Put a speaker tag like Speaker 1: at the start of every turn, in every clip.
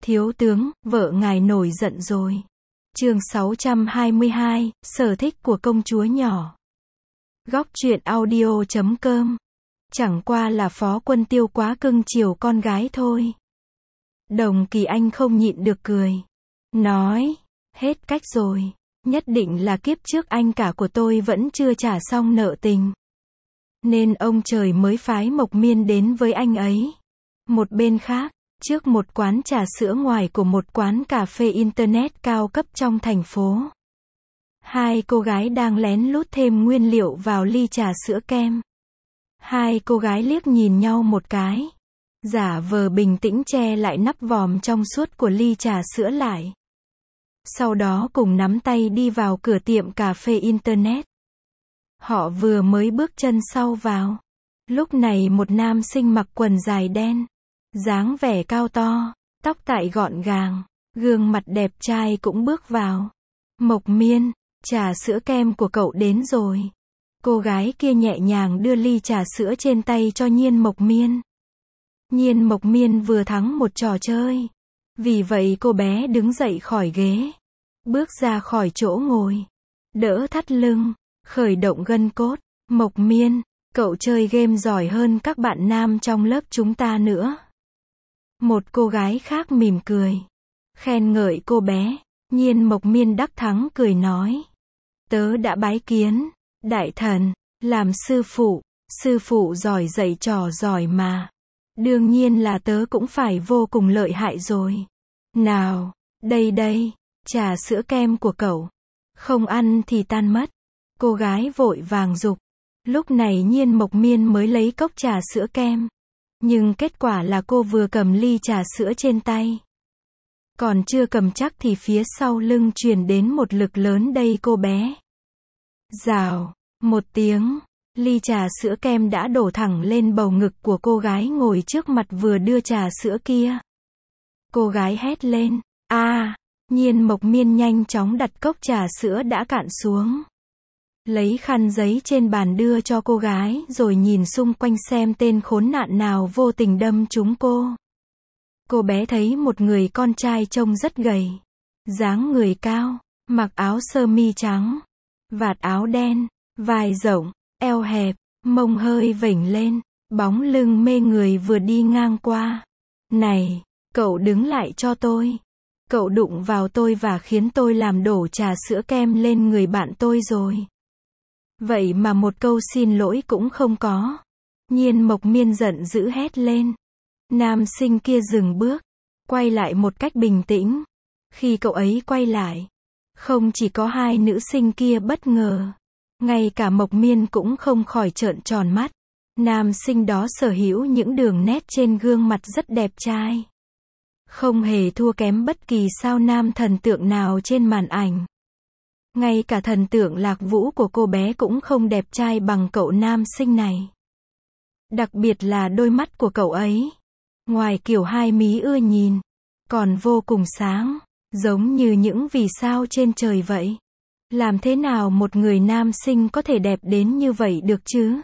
Speaker 1: Thiếu tướng, vợ ngài nổi giận rồi. Chương 622, sở thích của công chúa nhỏ. Góc truyện audio.com. Chẳng qua là Phó Quân Tiêu quá cưng chiều con gái thôi. Đồng Kỳ Anh không nhịn được cười. Nói, hết cách rồi. Nhất định là kiếp trước anh cả của tôi vẫn chưa trả xong nợ tình. Nên ông trời mới phái Mộc Miên đến với anh ấy. Một bên khác, trước một quán trà sữa ngoài của một quán cà phê internet cao cấp trong thành phố. Hai cô gái đang lén lút thêm nguyên liệu vào ly trà sữa kem. Hai cô gái liếc nhìn nhau một cái. Giả vờ bình tĩnh che lại nắp vòm trong suốt của ly trà sữa lại. Sau đó cùng nắm tay đi vào cửa tiệm cà phê internet. Họ vừa mới bước chân sau vào. Lúc này một nam sinh mặc quần dài đen. Dáng vẻ cao to, tóc tại gọn gàng, gương mặt đẹp trai cũng bước vào. Mộc Miên, trà sữa kem của cậu đến rồi. Cô gái kia nhẹ nhàng đưa ly trà sữa trên tay cho Nhiên Mộc Miên. Nhiên Mộc Miên vừa thắng một trò chơi. Vì vậy cô bé đứng dậy khỏi ghế. Bước ra khỏi chỗ ngồi. Đỡ thắt lưng, khởi động gân cốt. Mộc Miên, cậu chơi game giỏi hơn các bạn nam trong lớp chúng ta nữa. Một cô gái khác mỉm cười. Khen ngợi cô bé. Nhiên Mộc Miên đắc thắng cười nói. Tớ đã bái kiến. Đại thần, làm sư phụ giỏi dạy trò giỏi mà. Đương nhiên là tớ cũng phải vô cùng lợi hại rồi. Nào, đây, trà sữa kem của cậu. Không ăn thì tan mất. Cô gái vội vàng giục. Lúc này Nhiên Mộc Miên mới lấy cốc trà sữa kem. Nhưng kết quả là cô vừa cầm ly trà sữa trên tay. Còn chưa cầm chắc thì phía sau lưng truyền đến một lực lớn đây cô bé. Rào, một tiếng, ly trà sữa kem đã đổ thẳng lên bầu ngực của cô gái ngồi trước mặt vừa đưa trà sữa kia. Cô gái hét lên, Nhiên Mộc Miên nhanh chóng đặt cốc trà sữa đã cạn xuống. Lấy khăn giấy trên bàn đưa cho cô gái rồi nhìn xung quanh xem tên khốn nạn nào vô tình đâm trúng cô. Cô bé thấy một người con trai trông rất gầy. Dáng người cao, mặc áo sơ mi trắng, vạt áo đen, vai rộng, eo hẹp, mông hơi vểnh lên, bóng lưng mê người vừa đi ngang qua. Này, cậu đứng lại cho tôi. Cậu đụng vào tôi và khiến tôi làm đổ trà sữa kem lên người bạn tôi rồi. Vậy mà một câu xin lỗi cũng không có. Nhiên Mộc Miên giận dữ hét lên. Nam sinh kia dừng bước, quay lại một cách bình tĩnh. Khi cậu ấy quay lại, không chỉ có hai nữ sinh kia bất ngờ, ngay cả Mộc Miên cũng không khỏi trợn tròn mắt. Nam sinh đó sở hữu những đường nét trên gương mặt rất đẹp trai. Không hề thua kém bất kỳ sao nam thần tượng nào trên màn ảnh. Ngay cả thần tượng Lạc Vũ của cô bé cũng không đẹp trai bằng cậu nam sinh này. Đặc biệt là đôi mắt của cậu ấy. Ngoài kiểu hai mí ưa nhìn, còn vô cùng sáng, giống như những vì sao trên trời vậy. Làm thế nào một người nam sinh có thể đẹp đến như vậy được chứ?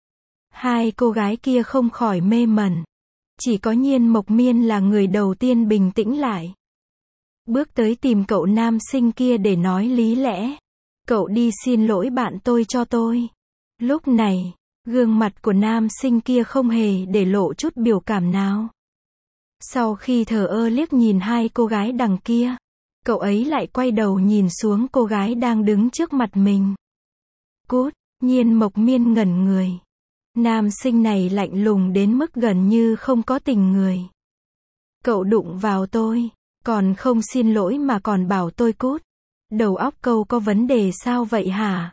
Speaker 1: Hai cô gái kia không khỏi mê mẩn. Chỉ có Nhiên Mộc Miên là người đầu tiên bình tĩnh lại. Bước tới tìm cậu nam sinh kia để nói lý lẽ. Cậu đi xin lỗi bạn tôi cho tôi. Lúc này, gương mặt của nam sinh kia không hề để lộ chút biểu cảm nào. Sau khi thờ ơ liếc nhìn hai cô gái đằng kia, cậu ấy lại quay đầu nhìn xuống cô gái đang đứng trước mặt mình. Cút, Nhiên Mộc Miên ngẩn người. Nam sinh này lạnh lùng đến mức gần như không có tình người. Cậu đụng vào tôi, còn không xin lỗi mà còn bảo tôi cút. Đầu óc cậu có vấn đề sao vậy hả?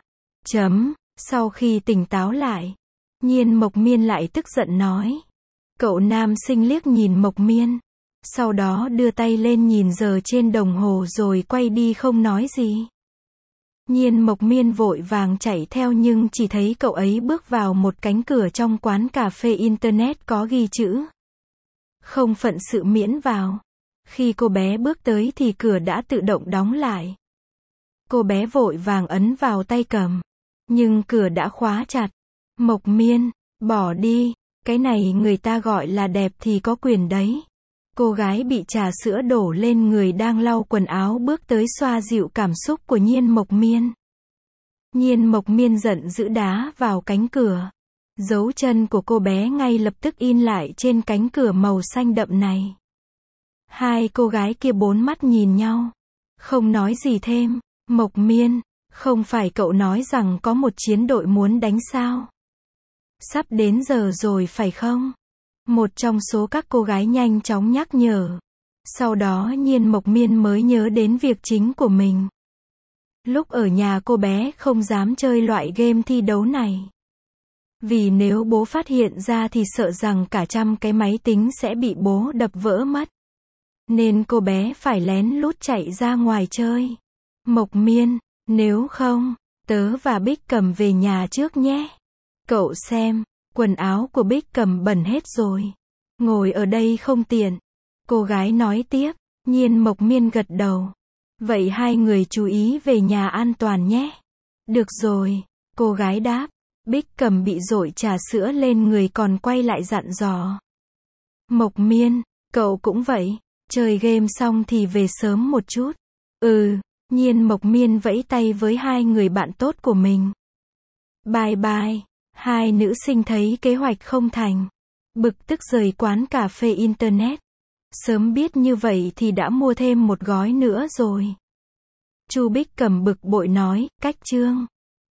Speaker 1: Sau khi tỉnh táo lại, Nhiên Mộc Miên lại tức giận nói. Cậu nam sinh liếc nhìn Mộc Miên. Sau đó đưa tay lên nhìn giờ trên đồng hồ rồi quay đi không nói gì. Nhiên Mộc Miên vội vàng chạy theo nhưng chỉ thấy cậu ấy bước vào một cánh cửa trong quán cà phê internet có ghi chữ không phận sự miễn vào. Khi cô bé bước tới thì cửa đã tự động đóng lại. Cô bé vội vàng ấn vào tay cầm, nhưng cửa đã khóa chặt. Mộc Miên, bỏ đi, cái này người ta gọi là đẹp thì có quyền đấy. Cô gái bị trà sữa đổ lên người đang lau quần áo bước tới xoa dịu cảm xúc của Nhiên Mộc Miên. Nhiên Mộc Miên giận dữ đá vào cánh cửa. Dấu chân của cô bé ngay lập tức in lại trên cánh cửa màu xanh đậm này. Hai cô gái kia bốn mắt nhìn nhau. Không nói gì thêm. Mộc Miên, không phải cậu nói rằng có một chiến đội muốn đánh sao? Sắp đến giờ rồi phải không? Một trong số các cô gái nhanh chóng nhắc nhở. Sau đó Nhiên Mộc Miên mới nhớ đến việc chính của mình. Lúc ở nhà cô bé không dám chơi loại game thi đấu này. Vì nếu bố phát hiện ra thì sợ rằng cả trăm cái máy tính sẽ bị bố đập vỡ mất. Nên cô bé phải lén lút chạy ra ngoài chơi. Mộc Miên, nếu không, tớ và Bích Cầm về nhà trước nhé. Cậu xem, quần áo của Bích Cầm bẩn hết rồi. Ngồi ở đây không tiện. Cô gái nói tiếp. Nhiên Mộc Miên gật đầu. Vậy hai người chú ý về nhà an toàn nhé. Được rồi, cô gái đáp. Bích Cầm bị dội trà sữa lên người còn quay lại dặn dò. Mộc Miên, cậu cũng vậy. Chơi game xong thì về sớm một chút. Nhiên Mộc Miên vẫy tay với hai người bạn tốt của mình. Bye bye. Hai nữ sinh thấy kế hoạch không thành. Bực tức rời quán cà phê internet. Sớm biết như vậy thì đã mua thêm một gói nữa rồi. Chu Bích Cầm bực bội nói, cách chương.